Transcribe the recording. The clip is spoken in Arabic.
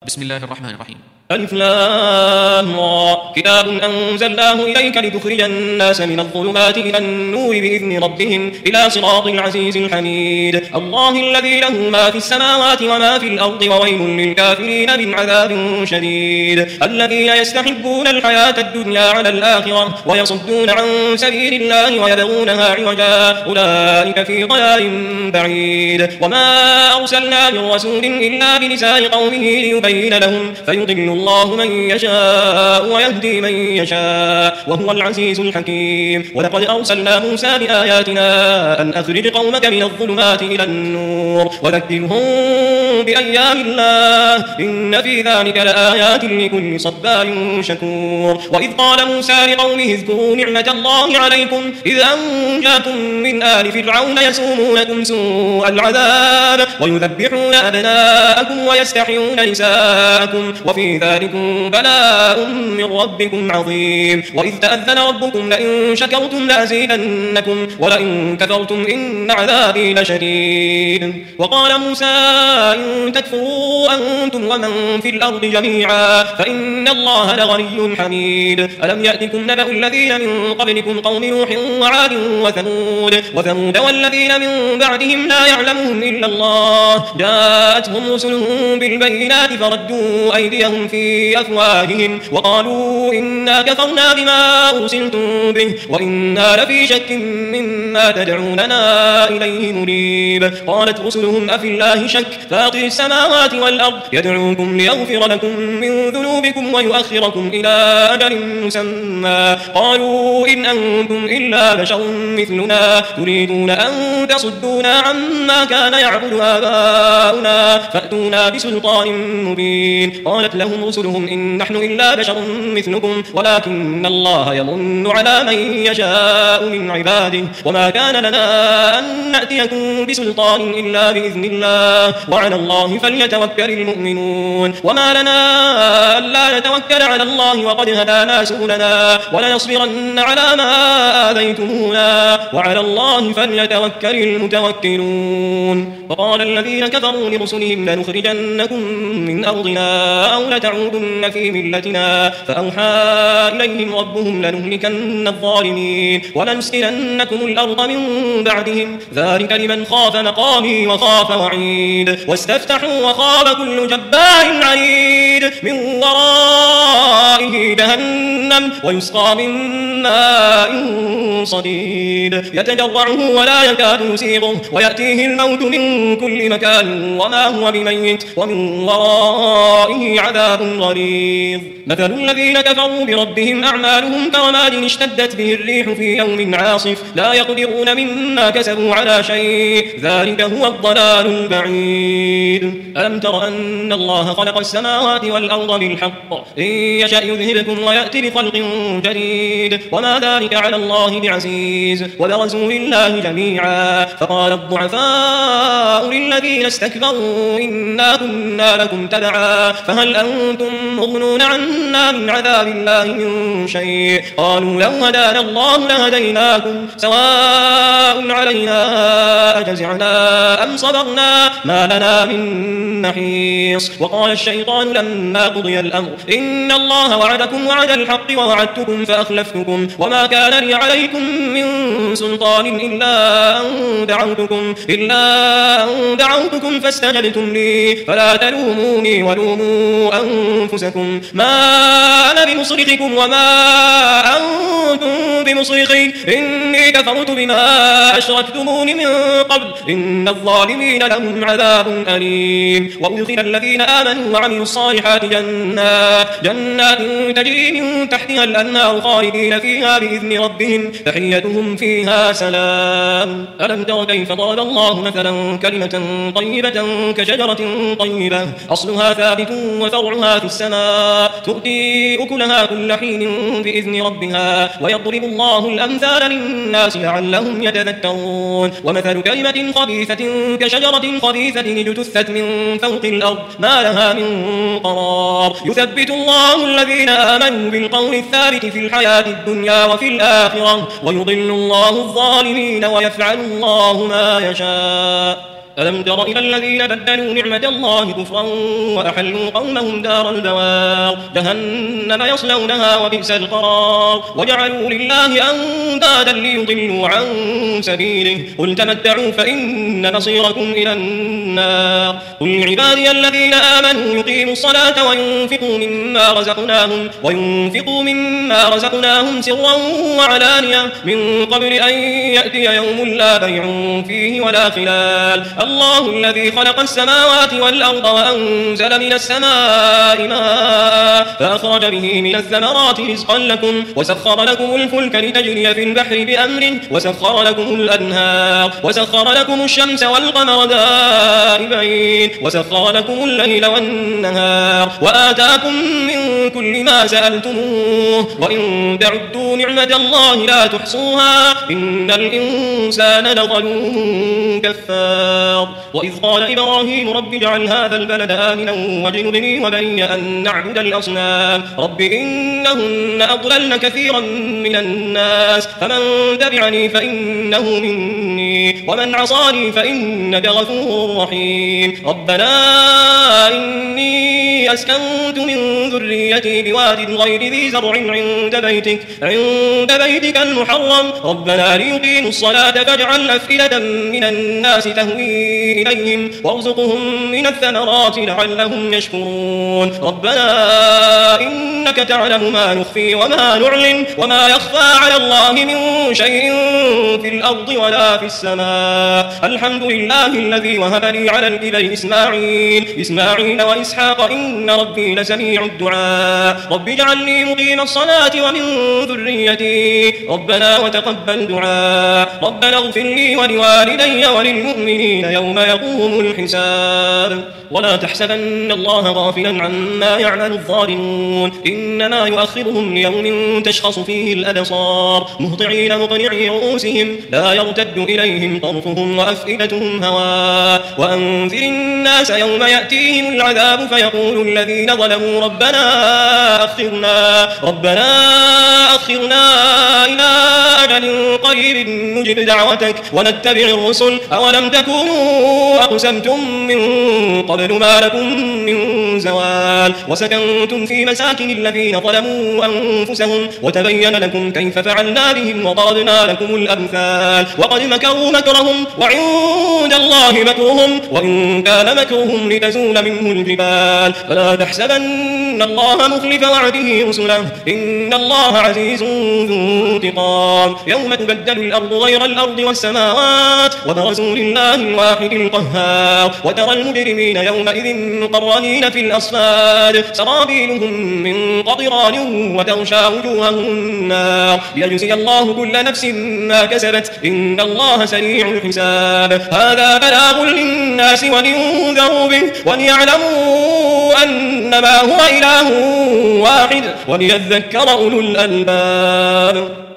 بسم الله الرحمن الرحيم. ألف لام را كتاب أنزلناه إليك لتخرج الناس من الظلمات إلى النور بإذن ربهم إلى صراط العزيز الحميد الله الذي له ما في السماوات وما في الأرض وويل للكافرين من عذاب شديد الذين يستحبون الحياة الدنيا على الآخرة ويصدون عن سبيل الله ويبغونها عوجا أولئك في ضلال بعيد وما أرسلنا من رسول إلا بلسان قومه ليبين لهم فيضل الله من يشاء ويهدي من يشاء وهو العزيز الحكيم ولقد أرسلنا موسى بآياتنا أن أخرج قومك من الظلمات إلى النور وذكرهم بأيام الله إن في ذلك لآيات لكل صبار شكور وإذ قال موسى لقومه اذكروا نعمة الله عليكم إذ أنجاكم من آل فرعون يسومونكم سوء العذاب ويذبحون أبناءكم ويستحيون نساءكم وفي ذلكم بلاء من ربكم عظيم وإذ تأذن ربكم لئن شكرتم لأزيدنكم ولئن كفرتم إن عذابي لشديد وقال موسى إن تكفروا أنتم ومن في الأرض جميعا فإن الله لغني حميد ألم يأتكم نبأ الذين من قبلكم قوم نوح وعاد وثمود والذين من بعدهم لا يعلمهم إلا الله جاءتهم رسلهم بالبينات فردوا أيديهم في أفواههم وقالوا إنا كفرنا بما أرسلتم به وإنا لفي شك مما تدعوننا إليه مريب قالت رسلهم أفي الله شك فاطر السماوات والأرض يدعوكم ليغفر لكم من ذنوبكم ويؤخركم إلى أجل مسمى قالوا إن أنتم إلا بشر مثلنا تريدون أن تصدونا عما كان يعبد آباؤنا فأتونا بسلطان مبين قالت لهم رسلهم إن نحن إلا بشر مثلكم ولكن الله يمن على من يشاء من عباده وما كان لنا أن نأتيكم بسلطان إلا بإذن الله وعلى الله فليتوكل المؤمنون وما لنا ألا نتوكل على الله وقد هدانا سبلنا ولنصبرن على ما آذيتمونا وعلى الله فليتوكل المتوكلون وقال الذين كفروا لرسلهم لنخرجنكم من أرضنا أو لتعودن في ملتنا فأوحى إليهم ربهم لنهلكن الظالمين ولنسكننكم الأرض من بعدهم ذلك لمن خاف مقامي وخاف وعيد واستفتحوا وخاب كل جبار عنيد من ورائه جهنم ويسقى من ماء صديد يتجرعه ولا يكاد يسيغه ويأتيه الموت من كل مكان وما هو بميت ومن ورائه عذاب غليظ مثل الذين كفروا بربهم أعمالهم كرماد اشتدت به الريح في يوم عاصف لا يقدرون مما كسبوا على شيء ذلك هو الضلال البعيد ألم تر أن الله خلق السماوات والأرض بالحق إن يشأ يذهبكم ويأتي بخلق جديد وما ذلك على الله بعزيز وبرزوا لله جميعا فقال الضعفاء للذين استكبروا إنا كنا لكم تبعا فهل أنتم مغنون عنا من عذاب الله من شيء قالوا لو هدانا الله لهديناكم سواء علينا أجزعنا أم صبرنا ما لنا من محيص وقال الشيطان لما قضي الأمر إن الله وعدكم وعد الحق ووعدتكم فأخلفتكم وما كان لي عليكم من سلطان إلا أن دعوتكم فاستجبتم لي فلا تلوموني ولوموا أنفسكم ما أنا بمصرخكم وما أنتم بمصرخي إني كفرت بما أشركتمون من قبل إن الظالمين لهم عذاب أليم وأدخل الذين آمنوا وعملوا الصالحات جنات تجري من تحتها الأنهار خالدين فيها بإذن ربهم تحيتهم فيها سلام ألم تر كيف ضرب الله مثلا كلمة طيبة كشجرة طيبة أصلها ثابت وفرعها في السماء تؤتي أكلها كل حين بإذن ربها ويضرب الله الأمثال للناس لعلهم يتذكرون ومثل كلمة خبيثة كشجرة خبيثة اجتثت من فوق الأرض ما لها من قرار يثبت الله الذين آمنوا بالقول الثابت في الحياة الدنيا وفي الآخرة ويضل الله الظالمين ويفعل الله ما يشاء ألم تر إلى الذين بدلوا نعمة الله كفرا وأحلوا قومهم دار البوار جهنم يصلونها وبئس القرار وجعلوا لله أندادا ليضلوا عن سبيله قل تمتعوا فإن مصيركم إلى النار قل عبادي الذين آمنوا يقيموا الصلاة وينفقوا مما رزقناهم سرا وعلانية من قبل أن يأتي يوم لا بيع فيه ولا خلال الله الذي خلق السماوات والأرض وأنزل من السماء ماء فأخرج به من الثمرات رزقا لكم وسخر لكم الفلك لتجري في البحر بأمره وسخر لكم الأنهار وسخر لكم الشمس والقمر دائبين وسخر لكم الليل والنهار وآتاكم من كل ما سألتموه وإن تعدوا نعمة الله لا تحصوها إن الإنسان لظلوم كفار وإذ قال إبراهيم رب اجعل هذا البلد آمنا واجنبني وبني أن نعبد الأصنام رب إنهن أضللن كثيرا من الناس فمن تبعني فإنه مني ومن عصاني فإنك غفور رحيم ربنا إني أسكنت من ذريتي بواد غير ذي زرع عند بيتك المحرم ربنا ليقيموا الصلاة فاجعل أفئدة من الناس تهوي إليهم وارزقهم من الثمرات لعلهم يشكرون ربنا إنك تعلم ما نخفي وما نعلن وما يخفى على الله من شيء في الأرض ولا في السماء الحمد لله الذي وهب لي على الكبر إسماعيل وإسحاق إن ربي لسميع الدعاء رب اجعلني مقيم الصلاة ومن ذريتي ربنا وتقبل دعاء ربنا اغفر لي ولوالدي وللمؤمنين يوم يقوم الحساب ولا تحسبن الله غافلا عما يعمل الظالمون إنما يؤخرهم ليوم تشخص فيه الأبصار مهطعين مقنعي رؤوسهم لا يرتد إليهم طرفهم وأفئدتهم هواء وأنذر الناس يوم يأتيهم العذاب فيقول الذين ظلموا ربنا أخرنا إلى أجل قريب نجب دعوتك ونتبع الرسل أولم تكونوا أقسمتم من قبل ما لكم من زوال وسكنتم في مساكن الذين ظلموا أنفسهم وتبين لكم كيف فعلنا بهم وضربنا لكم الأمثال وقد مكروا مكرهم وعند الله مكرهم وإن كان مكرهم لتزول منه الجبال فلا تحسبن الله مخلف وعده رسله إن الله عزيز ذو انتقام يوم تبدل الأرض غير الأرض والسماوات وبرزوا لله الواحد القهار وترى المجرمين يومئذ مقرنين في الأصفاد سرابيلهم من قطران وتغشى وجوههم النار ليجزي الله كل نفس ما كسبت إن الله سريع الحساب هذا بلاغ للناس ولينذروا به وليعلموا أنما هو إله واحد وليذكر أولو الألباب